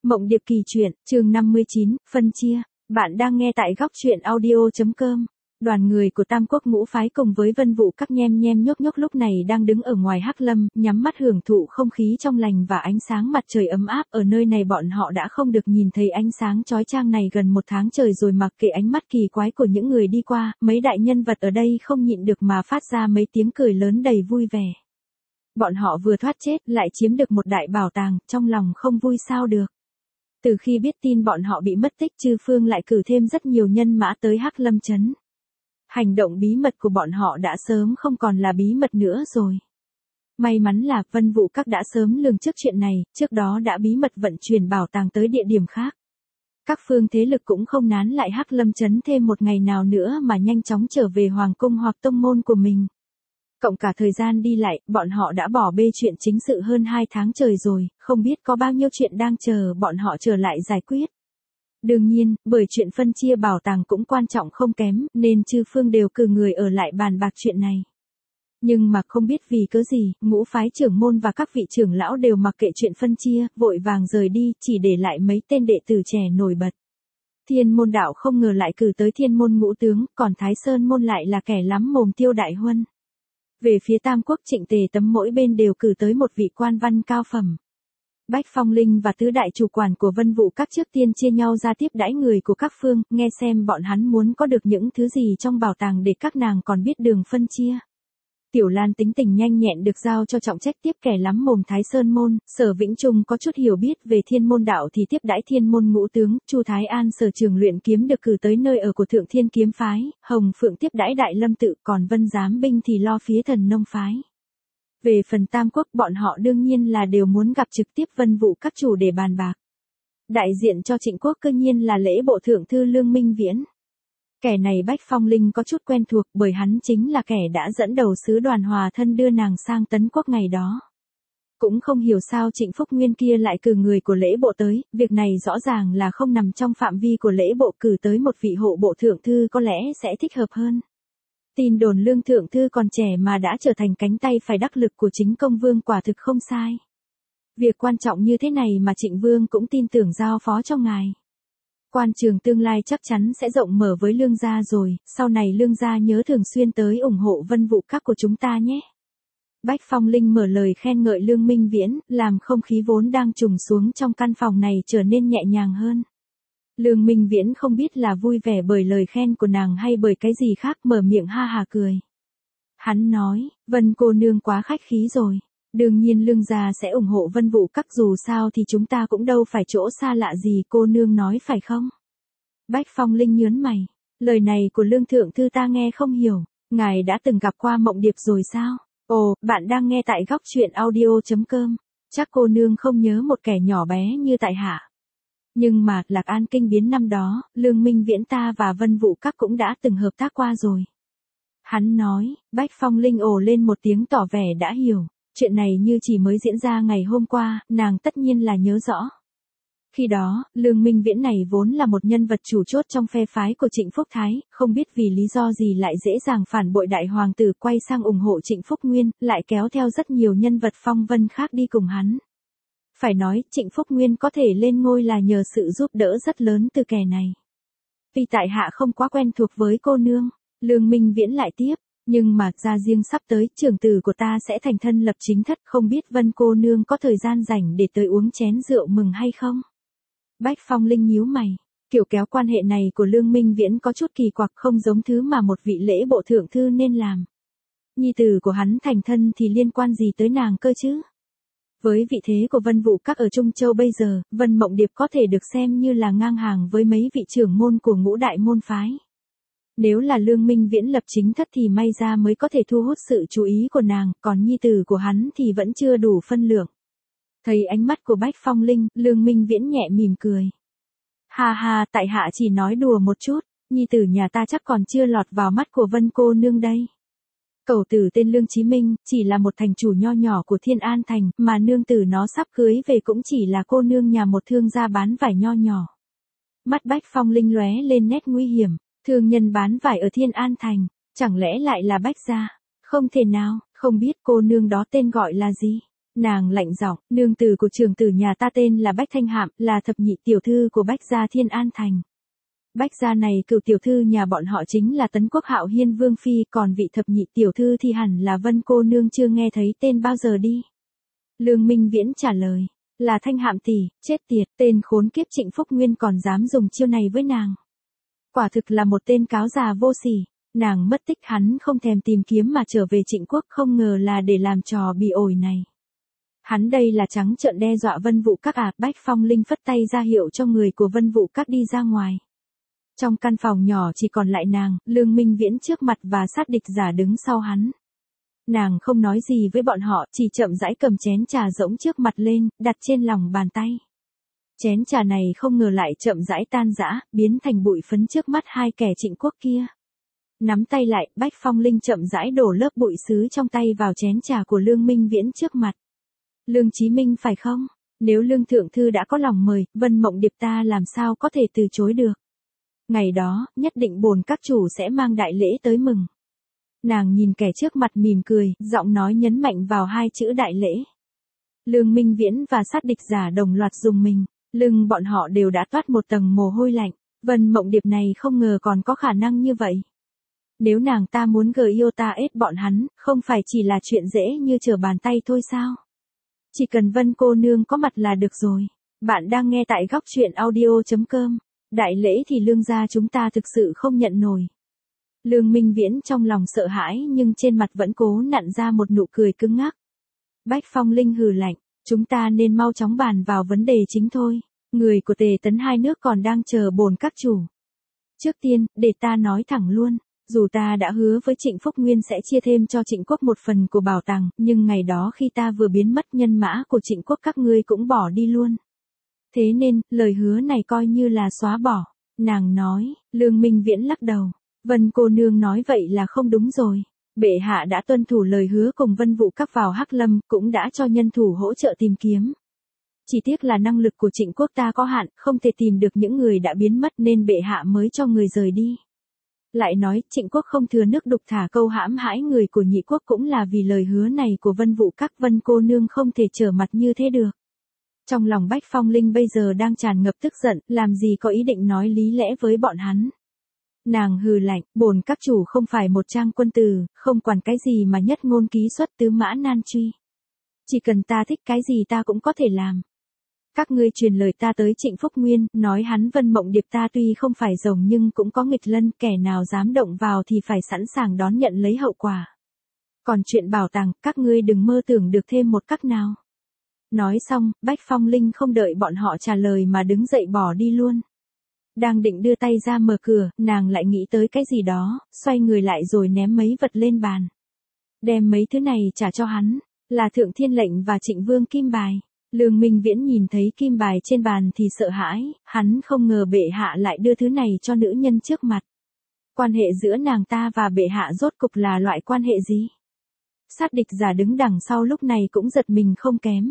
Mộng Điệp kỳ truyện, chương 59, phân chia. Bạn đang nghe tại góc truyện audio.com. Đoàn người của Tam Quốc Ngũ Phái cùng với Vân Vũ các nhem nhem nhốc nhốc lúc này đang đứng ở ngoài Hắc Lâm, nhắm mắt hưởng thụ không khí trong lành và ánh sáng mặt trời ấm áp. Ở nơi này bọn họ đã không được nhìn thấy ánh sáng chói chang này gần một tháng trời rồi, mặc kệ ánh mắt kỳ quái của những người đi qua, mấy đại nhân vật ở đây không nhịn được mà phát ra mấy tiếng cười lớn đầy vui vẻ. Bọn họ vừa thoát chết lại chiếm được một đại bảo tàng, trong lòng không vui sao được. Từ khi biết tin bọn họ bị mất tích, Chư Phương lại cử thêm rất nhiều nhân mã tới Hắc Lâm trấn. Hành động bí mật của bọn họ đã sớm không còn là bí mật nữa rồi. May mắn là Vân Vũ các đã sớm lường trước chuyện này, trước đó đã bí mật vận chuyển bảo tàng tới địa điểm khác. Các phương thế lực cũng không nán lại Hắc Lâm trấn thêm một ngày nào nữa mà nhanh chóng trở về hoàng cung hoặc tông môn của mình. Cộng cả thời gian đi lại, bọn họ đã bỏ bê chuyện chính sự hơn 2 tháng trời rồi, không biết có bao nhiêu chuyện đang chờ bọn họ trở lại giải quyết. Đương nhiên, bởi chuyện phân chia bảo tàng cũng quan trọng không kém, nên Chư Phương đều cử người ở lại bàn bạc chuyện này. Nhưng mà không biết vì cớ gì, Ngũ Phái trưởng môn và các vị trưởng lão đều mặc kệ chuyện phân chia, vội vàng rời đi, chỉ để lại mấy tên đệ tử trẻ nổi bật. Thiên môn đạo không ngờ lại cử tới Thiên môn ngũ tướng, còn Thái Sơn môn lại là kẻ lắm mồm Tiêu Đại Huân. Về phía Tam Quốc Trịnh Tề Tấm mỗi bên đều cử tới một vị quan văn cao phẩm. Bách Phong Linh và tứ đại chủ quản của Vân Vũ các trước tiên chia nhau ra tiếp đãi người của các phương, nghe xem bọn hắn muốn có được những thứ gì trong bảo tàng để các nàng còn biết đường phân chia. Tiểu Lan tính tình nhanh nhẹn được giao cho trọng trách tiếp kẻ lắm mồm Thái Sơn môn, Sở Vĩnh Trung có chút hiểu biết về Thiên môn đạo thì tiếp đãi Thiên môn ngũ tướng, Chu Thái An sở trường luyện kiếm được cử tới nơi ở của Thượng Thiên kiếm phái, Hồng Phượng tiếp đãi Đại Lâm tự, còn Vân Giám binh thì lo phía Thần Nông phái. Về phần Tam Quốc, bọn họ đương nhiên là đều muốn gặp trực tiếp Vân Vũ các chủ để bàn bạc. Đại diện cho Trịnh quốc cơ nhiên là lễ bộ thượng thư Lương Minh Viễn. Kẻ này Bách Phong Linh có chút quen thuộc bởi hắn chính là kẻ đã dẫn đầu sứ đoàn hòa thân đưa nàng sang Tấn Quốc ngày đó. Cũng không hiểu sao Trịnh Phúc Nguyên kia lại cử người của lễ bộ tới, việc này rõ ràng là không nằm trong phạm vi của lễ bộ, cử tới một vị hộ bộ thượng thư có lẽ sẽ thích hợp hơn. Tin đồn Lương thượng thư còn trẻ mà đã trở thành cánh tay phải đắc lực của chính công vương quả thực không sai. Việc quan trọng như thế này mà Trịnh Vương cũng tin tưởng giao phó cho ngài. Quan trường tương lai chắc chắn sẽ rộng mở với Lương gia rồi, sau này Lương gia nhớ thường xuyên tới ủng hộ Vân Vũ các của chúng ta nhé. Bách Phong Linh mở lời khen ngợi Lương Minh Viễn, làm không khí vốn đang trùng xuống trong căn phòng này trở nên nhẹ nhàng hơn. Lương Minh Viễn không biết là vui vẻ bởi lời khen của nàng hay bởi cái gì khác, mở miệng ha hà cười. Hắn nói, Vân cô nương quá khách khí rồi. Đương nhiên Lương gia sẽ ủng hộ Vân Vũ các, dù sao thì chúng ta cũng đâu phải chỗ xa lạ gì, cô nương nói phải không? Bách Phong Linh nhớn mày. Lời này của Lương thượng thư ta nghe không hiểu. Ngài đã từng gặp qua Mộng Điệp rồi sao? Ồ, bạn đang nghe tại góc truyện audio.com. Chắc cô nương không nhớ một kẻ nhỏ bé như tại hạ. Nhưng mà, Lạc An kinh biến năm đó, Lương Minh Viễn ta và Vân Vũ các cũng đã từng hợp tác qua rồi. Hắn nói, Bách Phong Linh ồ lên một tiếng tỏ vẻ đã hiểu. Chuyện này như chỉ mới diễn ra ngày hôm qua, nàng tất nhiên là nhớ rõ. Khi đó, Lương Minh Viễn này vốn là một nhân vật chủ chốt trong phe phái của Trịnh Phúc Thái, không biết vì lý do gì lại dễ dàng phản bội đại hoàng tử, quay sang ủng hộ Trịnh Phúc Nguyên, lại kéo theo rất nhiều nhân vật phong vân khác đi cùng hắn. Phải nói, Trịnh Phúc Nguyên có thể lên ngôi là nhờ sự giúp đỡ rất lớn từ kẻ này. Vì tại hạ không quá quen thuộc với cô nương, Lương Minh Viễn lại tiếp. Nhưng mà, ra riêng sắp tới, trưởng tử của ta sẽ thành thân lập chính thất, không biết Vân cô nương có thời gian rảnh để tới uống chén rượu mừng hay không? Bách Phong Linh nhíu mày, kiểu kéo quan hệ này của Lương Minh Viễn có chút kỳ quặc, không giống thứ mà một vị lễ bộ thượng thư nên làm. Nhi tử của hắn thành thân thì liên quan gì tới nàng cơ chứ? Với vị thế của Vân Vũ các ở Trung Châu bây giờ, Vân Mộng Điệp có thể được xem như là ngang hàng với mấy vị trưởng môn của ngũ đại môn phái. Nếu là Lương Minh Viễn lập chính thất thì may ra mới có thể thu hút sự chú ý của nàng, còn nhi tử của hắn thì vẫn chưa đủ phân lượng. Thấy ánh mắt của Bách Phong Linh, Lương Minh Viễn nhẹ mỉm cười. Ha ha, tại hạ chỉ nói đùa một chút, nhi tử nhà ta chắc còn chưa lọt vào mắt của Vân cô nương đây. Cẩu tử tên Lương Chí Minh, chỉ là một thành chủ nho nhỏ của Thiên An Thành, mà nương tử nó sắp cưới về cũng chỉ là cô nương nhà một thương gia bán vải nho nhỏ. Mắt Bách Phong Linh lóe lên nét nguy hiểm. Thương nhân bán vải ở Thiên An Thành, chẳng lẽ lại là Bách gia? Không thể nào, không biết cô nương đó tên gọi là gì? Nàng lạnh giọng, nương tử của trưởng tử nhà ta tên là Bách Thanh Hạm, là thập nhị tiểu thư của Bách gia Thiên An Thành. Bách gia này cựu tiểu thư nhà bọn họ chính là Tấn Quốc Hạo Hiên Vương Phi, còn vị thập nhị tiểu thư thì hẳn là Vân cô nương chưa nghe thấy tên bao giờ đi. Lương Minh Viễn trả lời, là Thanh Hạm tỷ, chết tiệt, tên khốn kiếp Trịnh Phúc Nguyên còn dám dùng chiêu này với nàng. Quả thực là một tên cáo già vô sỉ, nàng mất tích hắn không thèm tìm kiếm mà trở về Trịnh Quốc, không ngờ là để làm trò bị ổi này. Hắn đây là trắng trợn đe dọa Vân Vũ Các à. Bách Phong Linh phất tay ra hiệu cho người của Vân Vũ Các đi ra ngoài. Trong căn phòng nhỏ chỉ còn lại nàng, Lương Minh Viễn trước mặt và sát địch giả đứng sau hắn. Nàng không nói gì với bọn họ, chỉ chậm rãi cầm chén trà rỗng trước mặt lên, đặt trên lòng bàn tay. Chén trà này không ngờ lại chậm rãi tan rã, biến thành bụi phấn trước mắt hai kẻ Trịnh Quốc kia. Nắm tay lại, Bách Phong Linh chậm rãi đổ lớp bụi sứ trong tay vào chén trà của Lương Minh Viễn trước mặt. Lương Chí Minh phải không? Nếu Lương Thượng Thư đã có lòng mời, Vân Mộng Điệp ta làm sao có thể từ chối được. Ngày đó, nhất định bổn các chủ sẽ mang đại lễ tới mừng. Nàng nhìn kẻ trước mặt mỉm cười, giọng nói nhấn mạnh vào hai chữ đại lễ. Lương Minh Viễn và sát địch giả đồng loạt dùng mình, lưng bọn họ đều đã toát một tầng mồ hôi lạnh. Vân Mộng Điệp này không ngờ còn có khả năng như vậy. Nếu nàng ta muốn gờ yêu ta ết bọn hắn, không phải chỉ là chuyện dễ như trở bàn tay thôi sao? Chỉ cần Vân cô nương có mặt là được rồi. Bạn đang nghe tại góc truyện audio.com. Đại lễ thì Lương gia chúng ta thực sự không nhận nổi. Lương Minh Viễn trong lòng sợ hãi nhưng trên mặt vẫn cố nặn ra một nụ cười cứng ngắc. Bách Phong Linh hừ lạnh, chúng ta nên mau chóng bàn vào vấn đề chính thôi. Người của Tề Tấn hai nước còn đang chờ bổn các chủ. Trước tiên, để ta nói thẳng luôn. Dù ta đã hứa với Trịnh Phúc Nguyên sẽ chia thêm cho Trịnh Quốc một phần của bảo tàng, nhưng ngày đó khi ta vừa biến mất nhân mã của Trịnh Quốc các ngươi cũng bỏ đi luôn. Thế nên, lời hứa này coi như là xóa bỏ. Nàng nói, Lương Minh Viễn lắc đầu. Vân cô nương nói vậy là không đúng rồi. Bệ hạ đã tuân thủ lời hứa cùng Vân Vũ Các vào Hắc Lâm, cũng đã cho nhân thủ hỗ trợ tìm kiếm. Chỉ tiếc là năng lực của Trịnh Quốc ta có hạn, không thể tìm được những người đã biến mất nên bệ hạ mới cho người rời đi. Lại nói, Trịnh Quốc không thừa nước đục thả câu hãm hãi người của Nhị Quốc cũng là vì lời hứa này của Vân Vũ Các. Vân cô nương không thể trở mặt như thế được. Trong lòng Bách Phong Linh bây giờ đang tràn ngập tức giận, làm gì có ý định nói lý lẽ với bọn hắn. Nàng hừ lạnh, bổn các chủ không phải một trang quân tử, không quản cái gì mà nhất ngôn ký xuất tứ mã nan truy. Chỉ cần ta thích cái gì ta cũng có thể làm. Các ngươi truyền lời ta tới Trịnh Phúc Nguyên, nói hắn Vân Mộng Điệp ta tuy không phải rồng nhưng cũng có nghịch lân, kẻ nào dám động vào thì phải sẵn sàng đón nhận lấy hậu quả. Còn chuyện bảo tàng, các ngươi đừng mơ tưởng được thêm một các nào. Nói xong, Bách Phong Linh không đợi bọn họ trả lời mà đứng dậy bỏ đi luôn. Đang định đưa tay ra mở cửa, nàng lại nghĩ tới cái gì đó, xoay người lại rồi ném mấy vật lên bàn. Đem mấy thứ này trả cho hắn, là Thượng Thiên lệnh và Trịnh Vương kim bài. Lương Minh Viễn nhìn thấy kim bài trên bàn thì sợ hãi, hắn không ngờ bệ hạ lại đưa thứ này cho nữ nhân trước mặt. Quan hệ giữa nàng ta và bệ hạ rốt cục là loại quan hệ gì? Sát địch giả đứng đằng sau lúc này cũng giật mình không kém.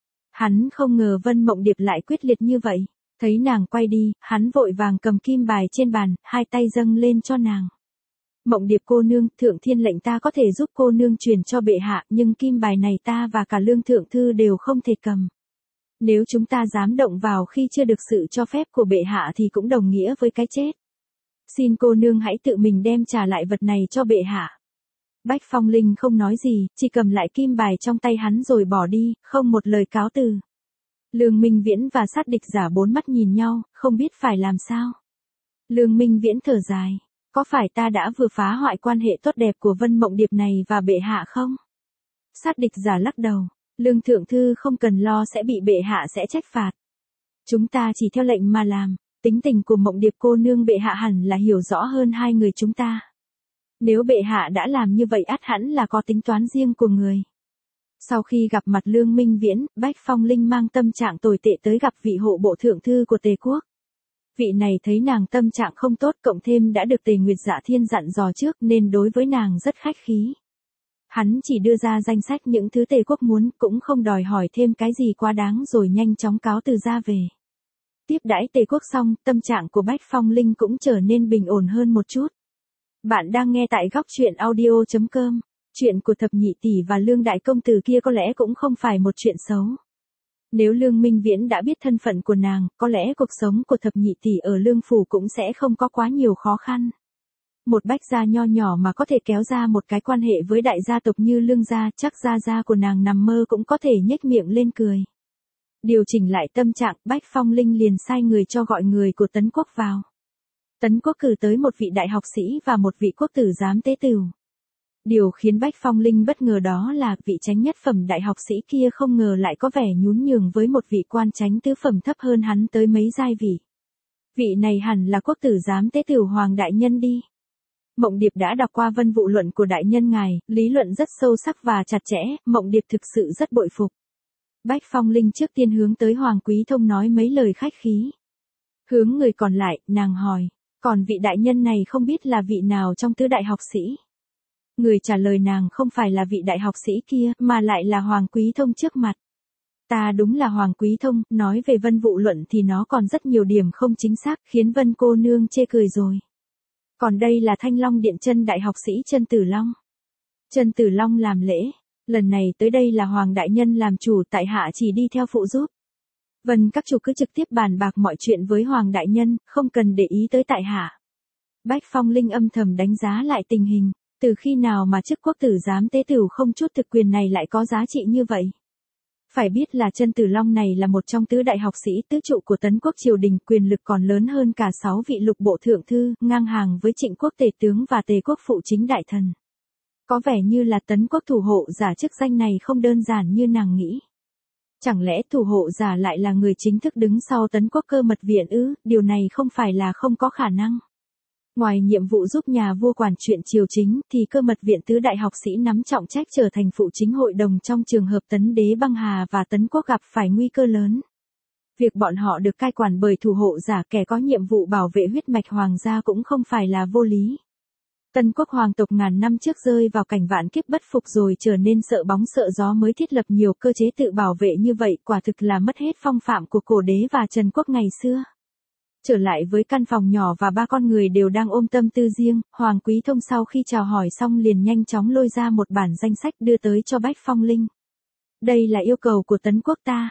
Hắn không ngờ Vân Mộng Điệp lại quyết liệt như vậy. Thấy nàng quay đi, hắn vội vàng cầm kim bài trên bàn, hai tay dâng lên cho nàng. Mộng Điệp cô nương, Thượng Thiên lệnh ta có thể giúp cô nương truyền cho bệ hạ, nhưng kim bài này ta và cả Lương Thượng Thư đều không thể cầm. Nếu chúng ta dám động vào khi chưa được sự cho phép của bệ hạ thì cũng đồng nghĩa với cái chết. Xin cô nương hãy tự mình đem trả lại vật này cho bệ hạ. Bách Phong Linh không nói gì, chỉ cầm lại kim bài trong tay hắn rồi bỏ đi, không một lời cáo từ. Lương Minh Viễn và sát địch giả bốn mắt nhìn nhau, không biết phải làm sao. Lương Minh Viễn thở dài. Có phải ta đã vừa phá hoại quan hệ tốt đẹp của Vân Mộng Điệp này và bệ hạ không? Sát địch giả lắc đầu. Lương Thượng Thư không cần lo sẽ bị bệ hạ sẽ trách phạt. Chúng ta chỉ theo lệnh mà làm. Tính tình của Mộng Điệp cô nương bệ hạ hẳn là hiểu rõ hơn hai người chúng ta. Nếu bệ hạ đã làm như vậy ắt hẳn là có tính toán riêng của người. Sau khi gặp mặt Lương Minh Viễn, Bách Phong Linh mang tâm trạng tồi tệ tới gặp vị hộ bộ thượng thư của Tề Quốc. Vị này thấy nàng tâm trạng không tốt cộng thêm đã được Tề Nguyệt Dạ Thiên dặn dò trước nên đối với nàng rất khách khí. Hắn chỉ đưa ra danh sách những thứ Tề Quốc muốn, cũng không đòi hỏi thêm cái gì quá đáng rồi nhanh chóng cáo từ ra về. Tiếp đãi Tề Quốc xong, tâm trạng của Bách Phong Linh cũng trở nên bình ổn hơn một chút. Bạn đang nghe tại góc truyện audio.com. Chuyện của thập nhị tỷ và Lương đại công tử kia có lẽ cũng không phải một chuyện xấu. Nếu Lương Minh Viễn đã biết thân phận của nàng, có lẽ cuộc sống của thập nhị tỷ ở Lương phủ cũng sẽ không có quá nhiều khó khăn. Một bách gia nho nhỏ mà có thể kéo ra một cái quan hệ với đại gia tộc như Lương gia, chắc gia của nàng nằm mơ cũng có thể nhếch miệng lên cười. Điều chỉnh lại tâm trạng, Bách Phong Linh liền sai người cho gọi người của Tấn Quốc vào. Tấn Quốc cử tới một vị đại học sĩ và một vị quốc tử giám tế tửu. Điều khiến Bách Phong Linh bất ngờ đó là vị chánh nhất phẩm đại học sĩ kia không ngờ lại có vẻ nhún nhường với một vị quan chánh tứ phẩm thấp hơn hắn tới mấy giai vị. Vị này hẳn là quốc tử giám tế tửu Hoàng đại nhân đi. Mộng Điệp đã đọc qua vân vụ luận của đại nhân ngài, lý luận rất sâu sắc và chặt chẽ, Mộng Điệp thực sự rất bội phục. Bách Phong Linh trước tiên hướng tới Hoàng Quý Thông nói mấy lời khách khí. Hướng người còn lại, nàng hỏi, còn vị đại nhân này không biết là vị nào trong tứ đại học sĩ. Người trả lời nàng không phải là vị đại học sĩ kia, mà lại là Hoàng Quý Thông trước mặt. Ta đúng là Hoàng Quý Thông, nói về vân vụ luận thì nó còn rất nhiều điểm không chính xác, khiến Vân cô nương chê cười rồi. Còn đây là Thanh Long Điện chân đại học sĩ Chân Tử Long. Chân Tử Long làm lễ, lần này tới đây là Hoàng đại nhân làm chủ, tại hạ chỉ đi theo phụ giúp. Vân các chủ cứ trực tiếp bàn bạc mọi chuyện với Hoàng đại nhân, không cần để ý tới tại hạ. Bách Phong Linh âm thầm đánh giá lại tình hình, từ khi nào mà chức quốc tử giám tế tửu không chút thực quyền này lại có giá trị như vậy. Phải biết là Chân Tử Long này là một trong tứ đại học sĩ tứ trụ của Tấn Quốc triều đình, quyền lực còn lớn hơn cả 6 vị lục bộ thượng thư, ngang hàng với Trịnh Quốc tề tướng và Tề Quốc phụ chính đại thần. Có vẻ như là Tấn Quốc thủ hộ giả chức danh này không đơn giản như nàng nghĩ. Chẳng lẽ thủ hộ giả lại là người chính thức đứng sau Tấn Quốc cơ mật viện ư? Điều này không phải là không có khả năng. Ngoài nhiệm vụ giúp nhà vua quản chuyện triều chính, thì cơ mật viện tứ đại học sĩ nắm trọng trách trở thành phụ chính hội đồng trong trường hợp Tấn đế băng hà và Tấn Quốc gặp phải nguy cơ lớn. Việc bọn họ được cai quản bởi thủ hộ giả kẻ có nhiệm vụ bảo vệ huyết mạch hoàng gia cũng không phải là vô lý. Tân Quốc hoàng tộc ngàn năm trước rơi vào cảnh vạn kiếp bất phục rồi trở nên sợ bóng sợ gió mới thiết lập nhiều cơ chế tự bảo vệ như vậy, quả thực là mất hết phong phạm của cổ đế và Trần Quốc ngày xưa. Trở lại với căn phòng nhỏ và ba con người đều đang ôm tâm tư riêng, Hoàng Quý Thông sau khi chào hỏi xong liền nhanh chóng lôi ra một bản danh sách đưa tới cho Bách Phong Linh. Đây là yêu cầu của Tấn Quốc ta.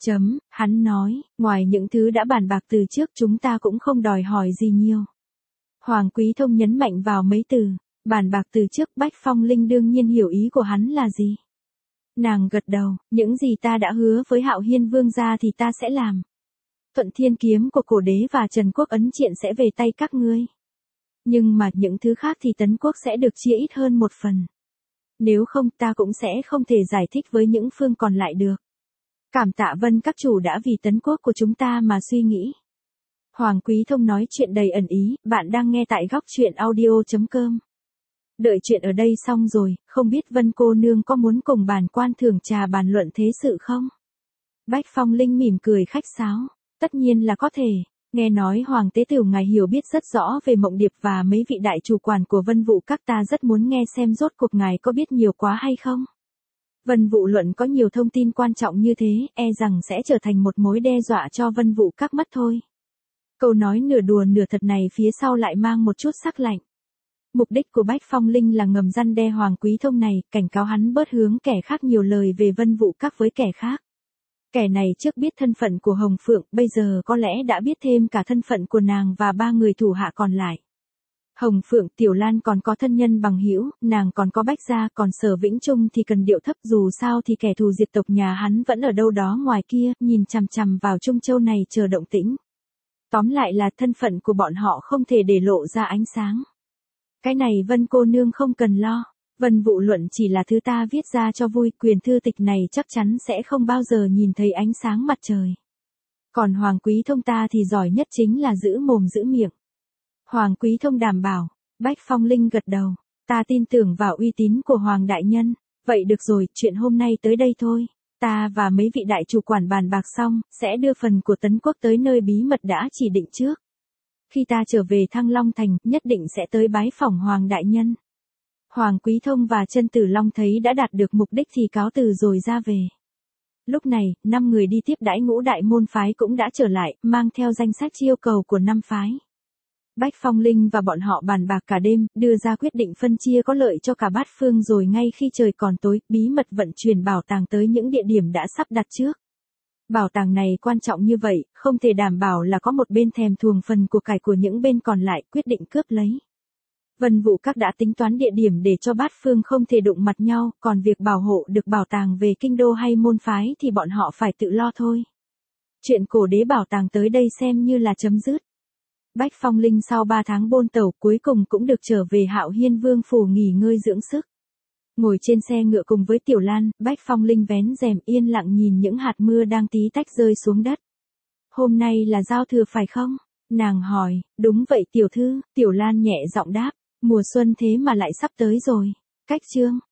Hắn nói, ngoài những thứ đã bàn bạc từ trước chúng ta cũng không đòi hỏi gì nhiều. Hoàng Quý Thông nhấn mạnh vào mấy từ, bàn bạc từ trước. Bách Phong Linh đương nhiên hiểu ý của hắn là gì. Nàng gật đầu, những gì ta đã hứa với Hạo Hiên Vương gia thì ta sẽ làm. Thuận Thiên kiếm của cổ đế và Trần Quốc ấn triện sẽ về tay các ngươi. Nhưng mà những thứ khác thì Tấn Quốc sẽ được chia ít hơn một phần. Nếu không ta cũng sẽ không thể giải thích với những phương còn lại được. Cảm tạ Vân các chủ đã vì Tấn Quốc của chúng ta mà suy nghĩ. Hoàng Quý Thông nói chuyện đầy ẩn ý, bạn đang nghe tại góc truyện audio.com. Đợi chuyện ở đây xong rồi, không biết Vân cô nương có muốn cùng bản quan thưởng trà bàn luận thế sự không? Bách Phong Linh mỉm cười khách sáo, tất nhiên là có thể. Nghe nói Hoàng tế tửu ngài hiểu biết rất rõ về Mộng Điệp và mấy vị đại chủ quản của Vân vụ các, ta rất muốn nghe xem rốt cuộc ngài có biết nhiều quá hay không? Vân vụ luận có nhiều thông tin quan trọng như thế, e rằng sẽ trở thành một mối đe dọa cho Vân vụ các mất thôi. Câu nói nửa đùa nửa thật này phía sau lại mang một chút sắc lạnh. Mục đích của Bách Phong Linh là ngầm răn đe Hoàng Quý Thông này, cảnh cáo hắn bớt hướng kẻ khác nhiều lời về Vân vụ các với kẻ khác. Kẻ này trước biết thân phận của Hồng Phượng, bây giờ có lẽ đã biết thêm cả thân phận của nàng và ba người thủ hạ còn lại. Hồng Phượng, Tiểu Lan còn có thân nhân bằng hữu, nàng còn có Bách gia, còn Sở Vĩnh Trung thì cần điệu thấp, dù sao thì kẻ thù diệt tộc nhà hắn vẫn ở đâu đó ngoài kia, nhìn chằm chằm vào Trung Châu này chờ động tĩnh. Tóm lại là thân phận của bọn họ không thể để lộ ra ánh sáng. Cái này Vân cô nương không cần lo. Vân vụ luận chỉ là thứ ta viết ra cho vui, quyền thư tịch này chắc chắn sẽ không bao giờ nhìn thấy ánh sáng mặt trời. Còn Hoàng Quý Thông ta thì giỏi nhất chính là giữ mồm giữ miệng. Hoàng Quý Thông đảm bảo. Bách Phong Linh gật đầu. Ta tin tưởng vào uy tín của Hoàng đại nhân. Vậy được rồi, chuyện hôm nay tới đây thôi. Ta và mấy vị đại chủ quản bàn bạc xong, sẽ đưa phần của Tấn Quốc tới nơi bí mật đã chỉ định trước. Khi ta trở về Thăng Long Thành, nhất định sẽ tới bái phỏng Hoàng đại nhân. Hoàng Quý Thông và Chân Tử Long thấy đã đạt được mục đích thì cáo từ rồi ra về. Lúc này, 5 người đi tiếp đãi Ngũ đại môn phái cũng đã trở lại, mang theo danh sách yêu cầu của 5 phái. Bách Phong Linh và bọn họ bàn bạc cả đêm, đưa ra quyết định phân chia có lợi cho cả bát phương rồi ngay khi trời còn tối, bí mật vận chuyển bảo tàng tới những địa điểm đã sắp đặt trước. Bảo tàng này quan trọng như vậy, không thể đảm bảo là có một bên thèm thuồng phần của cải của những bên còn lại quyết định cướp lấy. Vân Vũ Các đã tính toán địa điểm để cho bát phương không thể đụng mặt nhau, còn việc bảo hộ được bảo tàng về kinh đô hay môn phái thì bọn họ phải tự lo thôi. Chuyện cổ đế bảo tàng tới đây xem như là chấm dứt. Bách Phong Linh sau 3 tháng bôn tẩu cuối cùng cũng được trở về Hạo Hiên Vương phủ nghỉ ngơi dưỡng sức. Ngồi trên xe ngựa cùng với Tiểu Lan, Bách Phong Linh vén rèm yên lặng nhìn những hạt mưa đang tí tách rơi xuống đất. Hôm nay là giao thừa phải không? Nàng hỏi, đúng vậy tiểu thư, Tiểu Lan nhẹ giọng đáp, mùa xuân thế mà lại sắp tới rồi. Cách chương